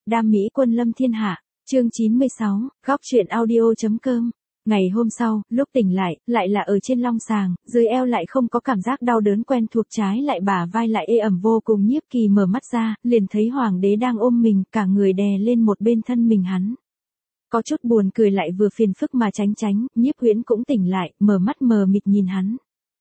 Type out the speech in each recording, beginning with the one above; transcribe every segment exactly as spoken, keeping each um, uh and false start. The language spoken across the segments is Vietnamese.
đam mỹ quân lâm thiên hạ, chương chín mươi sáu, góc truyện audio.com. Ngày hôm sau, lúc tỉnh lại, lại là ở trên long sàng, dưới eo lại không có cảm giác đau đớn quen thuộc, trái lại bả vai lại ê ẩm vô cùng. Nhiếp Kỳ mở mắt ra, liền thấy hoàng đế đang ôm mình, cả người đè lên một bên thân mình hắn. Có chút buồn cười lại vừa phiền phức mà tránh tránh, Nhiếp Huyễn cũng tỉnh lại, mở mắt mờ mịt nhìn hắn.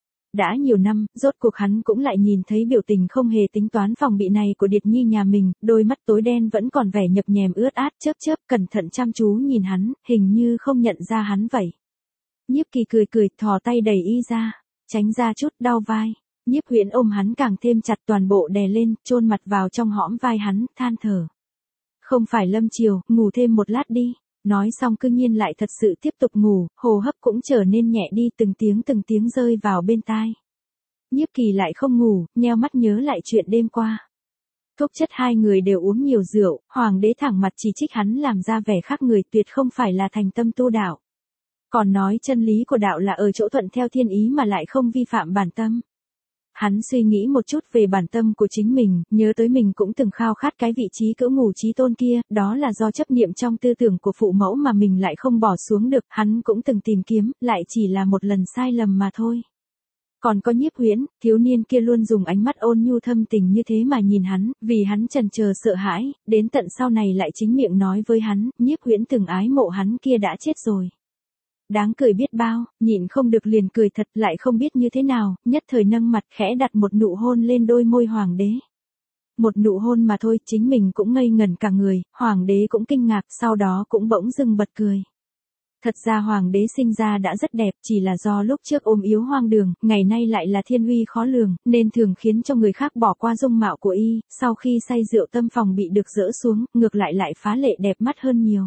Đã nhiều năm, rốt cuộc hắn cũng lại nhìn thấy biểu tình không hề tính toán phòng bị này của Điệt Nhi nhà mình, đôi mắt tối đen vẫn còn vẻ nhập nhèm ướt át, chớp chớp, cẩn thận chăm chú nhìn hắn, hình như không nhận ra hắn vậy. Nhiếp Kỳ cười cười, thò tay đẩy y ra, tránh ra chút, đau vai. Nhiếp Huyễn ôm hắn càng thêm chặt, toàn bộ đè lên, chôn mặt vào trong hõm vai hắn, than thở. Không phải lâm chiều, ngủ thêm một lát đi. Nói xong cư nhiên lại thật sự tiếp tục ngủ, hô hấp cũng trở nên nhẹ đi, từng tiếng từng tiếng rơi vào bên tai. Nhiếp Kỳ lại không ngủ, nheo mắt nhớ lại chuyện đêm qua. Thúc chất hai người đều uống nhiều rượu, hoàng đế thẳng mặt chỉ trích hắn làm ra vẻ khác người, tuyệt không phải là thành tâm tu đạo. Còn nói chân lý của đạo là ở chỗ thuận theo thiên ý mà lại không vi phạm bản tâm. Hắn suy nghĩ một chút về bản tâm của chính mình, nhớ tới mình cũng từng khao khát cái vị trí cỡ ngủ chí tôn kia, đó là do chấp niệm trong tư tưởng của phụ mẫu mà mình lại không bỏ xuống được, hắn cũng từng tìm kiếm, lại chỉ là một lần sai lầm mà thôi. Còn có Nhiếp Huyễn, thiếu niên kia luôn dùng ánh mắt ôn nhu thâm tình như thế mà nhìn hắn, vì hắn chần chờ sợ hãi, đến tận sau này lại chính miệng nói với hắn, Nhiếp Huyễn từng ái mộ hắn kia đã chết rồi. Đáng cười biết bao, nhịn không được liền cười thật, lại không biết như thế nào, nhất thời nâng mặt khẽ đặt một nụ hôn lên đôi môi hoàng đế. Một nụ hôn mà thôi, chính mình cũng ngây ngẩn cả người, hoàng đế cũng kinh ngạc, sau đó cũng bỗng dưng bật cười. Thật ra hoàng đế sinh ra đã rất đẹp, chỉ là do lúc trước ôm yếu hoang đường, ngày nay lại là thiên uy khó lường, nên thường khiến cho người khác bỏ qua dung mạo của y, sau khi say rượu tâm phòng bị được dỡ xuống, ngược lại lại phá lệ đẹp mắt hơn nhiều.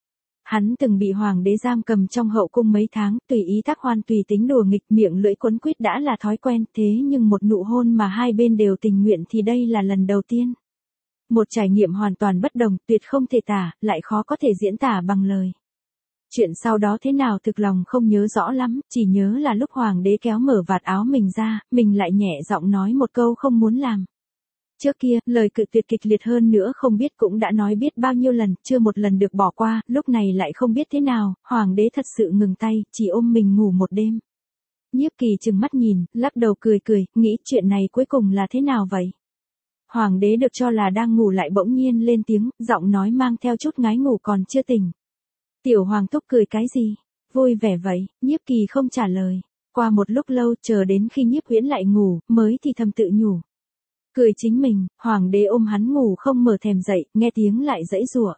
Hắn từng bị hoàng đế giam cầm trong hậu cung mấy tháng, tùy ý tác hoan tùy tính đùa nghịch, miệng lưỡi quấn quýt đã là thói quen, thế nhưng một nụ hôn mà hai bên đều tình nguyện thì đây là lần đầu tiên. Một trải nghiệm hoàn toàn bất đồng, tuyệt không thể tả, lại khó có thể diễn tả bằng lời. Chuyện sau đó thế nào thực lòng không nhớ rõ lắm, chỉ nhớ là lúc hoàng đế kéo mở vạt áo mình ra, mình lại nhẹ giọng nói một câu không muốn làm. Trước kia, lời cự tuyệt kịch liệt hơn nữa không biết cũng đã nói biết bao nhiêu lần, chưa một lần được bỏ qua, lúc này lại không biết thế nào, hoàng đế thật sự ngừng tay, chỉ ôm mình ngủ một đêm. Nhiếp Kỳ trừng mắt nhìn, lắc đầu cười cười, nghĩ chuyện này cuối cùng là thế nào vậy? Hoàng đế được cho là đang ngủ lại bỗng nhiên lên tiếng, giọng nói mang theo chút ngái ngủ còn chưa tỉnh. Tiểu hoàng thúc cười cái gì? Vui vẻ vậy, Nhiếp Kỳ không trả lời. Qua một lúc lâu, chờ đến khi Nhiếp Huyễn lại ngủ, mới thì thầm tự nhủ. Cười chính mình, hoàng đế ôm hắn ngủ không mở thèm dậy, nghe tiếng lại giãy giụa.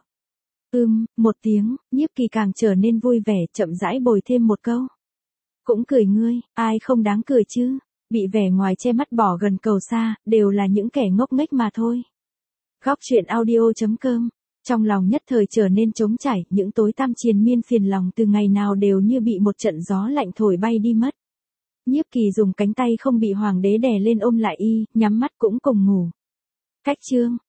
Ưm, một tiếng, Nhiếp Kỳ càng trở nên vui vẻ, chậm rãi bồi thêm một câu. Cũng cười ngươi, ai không đáng cười chứ, bị vẻ ngoài che mắt bỏ gần cầu xa, đều là những kẻ ngốc nghếch mà thôi. Góc truyện audio.com. Trong lòng nhất thời trở nên trống trải, những tối tăm triền miên phiền lòng từ ngày nào đều như bị một trận gió lạnh thổi bay đi mất. Nhiếp Kỳ dùng cánh tay không bị hoàng đế đè lên ôm lại y, nhắm mắt cũng cùng ngủ. Cách chương,